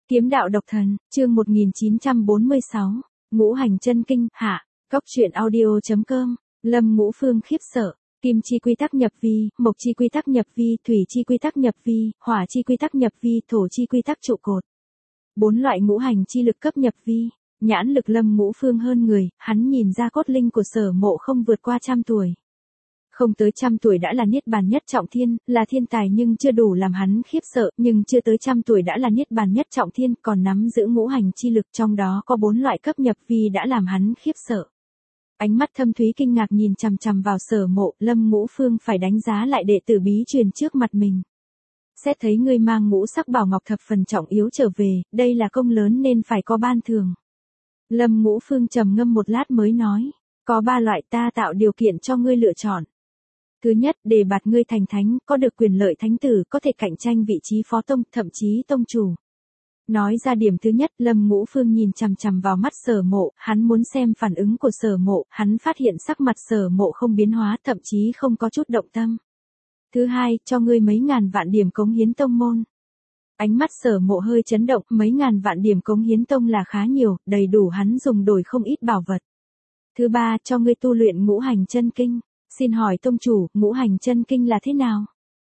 Kiếm đạo độc thần, chương 1946, Ngũ hành chân kinh, hạ, Cóc truyện audio.com, Lâm Ngũ Phương khiếp sợ, kim chi quy tắc nhập vi, mộc chi quy tắc nhập vi, thủy chi quy tắc nhập vi, hỏa chi quy tắc nhập vi, thổ chi quy tắc trụ cột. 4 loại ngũ hành chi lực cấp nhập vi, nhãn lực Lâm Ngũ Phương hơn người, hắn nhìn ra cốt linh của Sở Mộ không vượt qua 100 tuổi. Không tới 100 tuổi đã là niết bàn nhất trọng thiên, là thiên tài nhưng chưa đủ làm hắn khiếp sợ, nhưng chưa tới 100 tuổi đã là niết bàn nhất trọng thiên, còn nắm giữ ngũ hành chi lực, trong đó có 4 loại cấp nhập vi đã làm hắn khiếp sợ. Ánh mắt thâm thúy kinh ngạc nhìn chằm chằm vào Sở Mộ, Lâm Ngũ Phương phải đánh giá lại đệ tử bí truyền trước mặt mình. Xét thấy ngươi mang ngũ sắc bảo ngọc thập phần trọng yếu trở về, đây là công lớn nên phải có ban thưởng. Lâm Ngũ Phương trầm ngâm một lát mới nói, có 3 loại ta tạo điều kiện cho ngươi lựa chọn. Thứ nhất, đề bạt ngươi thành thánh, có được quyền lợi thánh tử, có thể cạnh tranh vị trí phó tông, thậm chí tông chủ. Nói ra điểm thứ nhất, Lâm Ngũ Phương nhìn chằm chằm vào mắt Sở Mộ, hắn muốn xem phản ứng của Sở Mộ, hắn phát hiện sắc mặt Sở Mộ không biến hóa, thậm chí không có chút động tâm. Thứ hai, cho ngươi mấy ngàn vạn điểm cống hiến tông môn. Ánh mắt Sở Mộ hơi chấn động, mấy ngàn vạn điểm cống hiến tông là khá nhiều, đầy đủ hắn dùng đổi không ít bảo vật. Thứ ba, cho ngươi tu luyện ngũ hành chân kinh. Xin hỏi tông chủ, ngũ hành chân kinh là thế nào?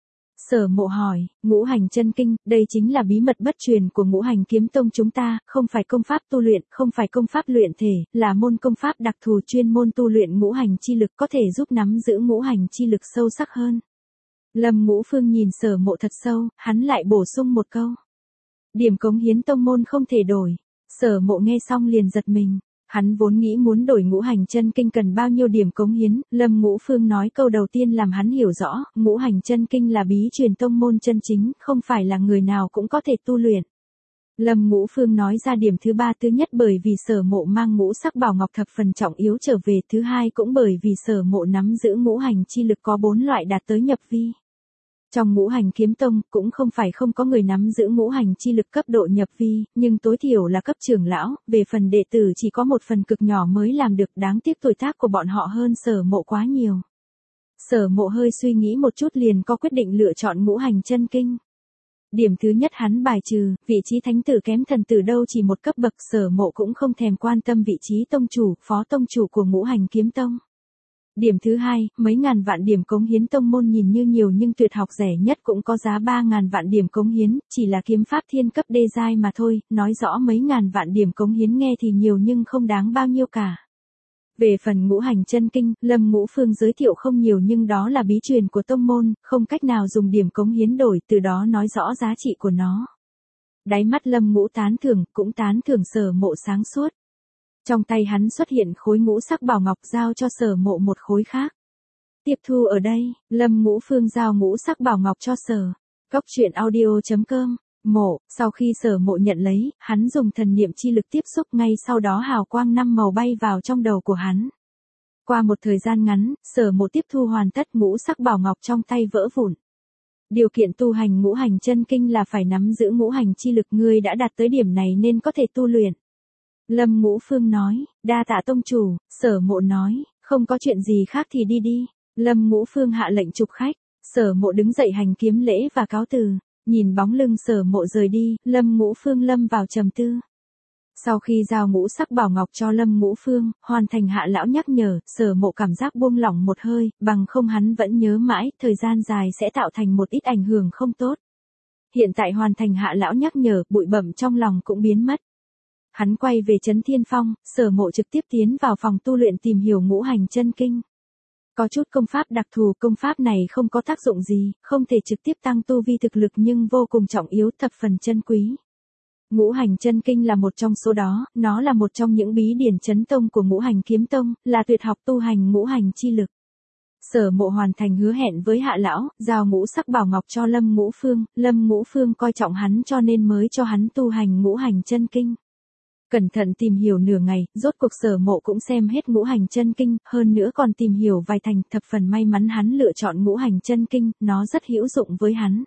Sở Mộ hỏi, ngũ hành chân kinh, đây chính là bí mật bất truyền của ngũ hành kiếm tông chúng ta, không phải công pháp tu luyện, không phải công pháp luyện thể, là môn công pháp đặc thù chuyên môn tu luyện ngũ hành chi lực có thể giúp nắm giữ ngũ hành chi lực sâu sắc hơn. Lâm Ngũ Phương nhìn Sở Mộ thật sâu, hắn lại bổ sung một câu. Điểm cống hiến tông môn không thể đổi. Sở Mộ nghe xong liền giật mình. Hắn vốn nghĩ muốn đổi ngũ hành chân kinh cần bao nhiêu điểm cống hiến, Lâm Ngũ Phương nói câu đầu tiên làm hắn hiểu rõ, ngũ hành chân kinh là bí truyền tông môn chân chính, không phải là người nào cũng có thể tu luyện. Lâm Ngũ Phương nói ra điểm thứ ba, thứ nhất bởi vì Sở Mộ mang ngũ sắc bảo ngọc thập phần trọng yếu trở về, thứ hai cũng bởi vì Sở Mộ nắm giữ ngũ hành chi lực có 4 loại đạt tới nhập vi. Trong ngũ hành kiếm tông, cũng không phải không có người nắm giữ ngũ hành chi lực cấp độ nhập vi, nhưng tối thiểu là cấp trưởng lão, về phần đệ tử chỉ có một phần cực nhỏ mới làm được, đáng tiếc tuổi tác của bọn họ hơn Sở Mộ quá nhiều. Sở Mộ hơi suy nghĩ một chút liền có quyết định lựa chọn ngũ hành chân kinh. Điểm thứ nhất hắn bài trừ, vị trí thánh tử kém thần tử đâu chỉ một cấp bậc, Sở Mộ cũng không thèm quan tâm vị trí tông chủ, phó tông chủ của ngũ hành kiếm tông. Điểm thứ hai, mấy ngàn vạn điểm cống hiến tông môn nhìn như nhiều nhưng tuyệt học rẻ nhất cũng có giá 3.000 vạn điểm cống hiến, chỉ là kiếm pháp thiên cấp đê giai mà thôi, nói rõ mấy ngàn vạn điểm cống hiến nghe thì nhiều nhưng không đáng bao nhiêu cả. Về phần ngũ hành chân kinh, Lâm Ngũ Phương giới thiệu không nhiều nhưng đó là bí truyền của tông môn, không cách nào dùng điểm cống hiến đổi, từ đó nói rõ giá trị của nó. Đáy mắt Lâm Ngũ tán thưởng, cũng tán thưởng Sở Mộ sáng suốt. Trong tay hắn xuất hiện khối ngũ sắc bảo ngọc giao cho Sở Mộ một khối khác. Tiếp thu ở đây, Lâm Ngũ Phương giao ngũ sắc bảo ngọc cho Sở. Cóc truyện audio.com, Mộ, sau khi Sở Mộ nhận lấy, hắn dùng thần niệm chi lực tiếp xúc ngay sau đó hào quang 5 màu bay vào trong đầu của hắn. Qua một thời gian ngắn, Sở Mộ tiếp thu hoàn tất ngũ sắc bảo ngọc trong tay vỡ vụn. Điều kiện tu hành ngũ hành chân kinh là phải nắm giữ ngũ hành chi lực, ngươi đã đạt tới điểm này nên có thể tu luyện. Lâm Ngũ Phương nói, đa tạ tông chủ. Sở Mộ nói, không có chuyện gì khác thì đi đi. Lâm Ngũ Phương hạ lệnh chụp khách, Sở Mộ đứng dậy hành kiếm lễ và cáo từ, nhìn bóng lưng Sở Mộ rời đi, Lâm Ngũ Phương lâm vào trầm tư. Sau khi giao ngũ sắc bảo ngọc cho Lâm Ngũ Phương, hoàn thành hạ lão nhắc nhở, Sở Mộ cảm giác buông lỏng một hơi, bằng không hắn vẫn nhớ mãi, thời gian dài sẽ tạo thành một ít ảnh hưởng không tốt. Hiện tại hoàn thành hạ lão nhắc nhở, bụi bặm trong lòng cũng biến mất. Hắn quay về Trấn Thiên Phong, Sở Mộ trực tiếp tiến vào phòng tu luyện tìm hiểu ngũ hành chân kinh. Có chút công pháp đặc thù, công pháp này không có tác dụng gì, không thể trực tiếp tăng tu vi thực lực nhưng vô cùng trọng yếu, thập phần chân quý. Ngũ hành chân kinh là một trong số đó, nó là một trong những bí điển chấn tông của ngũ hành kiếm tông, là tuyệt học tu hành ngũ hành chi lực. Sở Mộ hoàn thành hứa hẹn với hạ lão, giao ngũ sắc bảo ngọc cho Lâm Ngũ Phương, Lâm Ngũ Phương coi trọng hắn cho nên mới cho hắn tu hành ngũ hành chân kinh. Cẩn thận tìm hiểu nửa ngày, rốt cuộc Sở Mộ cũng xem hết ngũ hành chân kinh, hơn nữa còn tìm hiểu vài thành, thập phần may mắn hắn lựa chọn ngũ hành chân kinh, nó rất hữu dụng với hắn.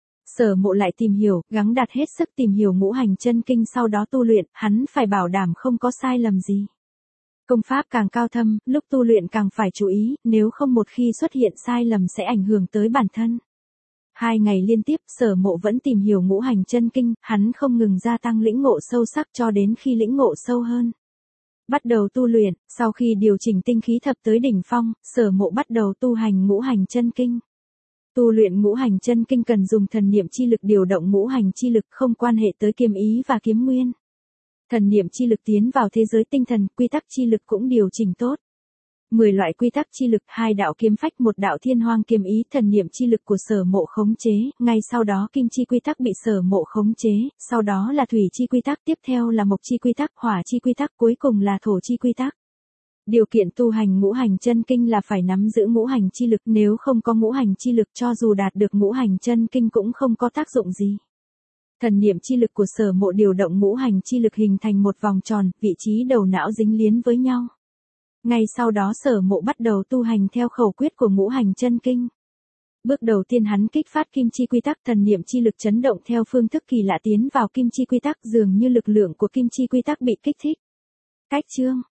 Sở Mộ lại tìm hiểu, gắng đặt hết sức tìm hiểu ngũ hành chân kinh sau đó tu luyện, hắn phải bảo đảm không có sai lầm gì. Công pháp càng cao thâm, lúc tu luyện càng phải chú ý, nếu không một khi xuất hiện sai lầm sẽ ảnh hưởng tới bản thân. 2 ngày liên tiếp Sở Mộ vẫn tìm hiểu ngũ hành chân kinh, hắn không ngừng gia tăng lĩnh ngộ sâu sắc cho đến khi lĩnh ngộ sâu hơn. Bắt đầu tu luyện, sau khi điều chỉnh tinh khí thập tới đỉnh phong, Sở Mộ bắt đầu tu hành ngũ hành chân kinh. Tu luyện ngũ hành chân kinh cần dùng thần niệm chi lực điều động ngũ hành chi lực không quan hệ tới kiếm ý và kiếm nguyên. Thần niệm chi lực tiến vào thế giới tinh thần, quy tắc chi lực cũng điều chỉnh tốt. 10 loại quy tắc chi lực, 2 đạo kiếm phách, 1 đạo thiên hoang kiếm ý, thần niệm chi lực của Sở Mộ khống chế, ngay sau đó kim chi quy tắc bị Sở Mộ khống chế, sau đó là thủy chi quy tắc, tiếp theo là mộc chi quy tắc, hỏa chi quy tắc, cuối cùng là thổ chi quy tắc. Điều kiện tu hành ngũ hành chân kinh là phải nắm giữ ngũ hành chi lực, nếu không có ngũ hành chi lực cho dù đạt được ngũ hành chân kinh cũng không có tác dụng gì. Thần niệm chi lực của Sở Mộ điều động ngũ hành chi lực hình thành một vòng tròn, vị trí đầu não dính liền với nhau. Ngay sau đó Sở Mộ bắt đầu tu hành theo khẩu quyết của ngũ hành chân kinh. Bước đầu tiên hắn kích phát kim chi quy tắc, thần niệm chi lực chấn động theo phương thức kỳ lạ tiến vào kim chi quy tắc, dường như lực lượng của kim chi quy tắc bị kích thích. Cách chương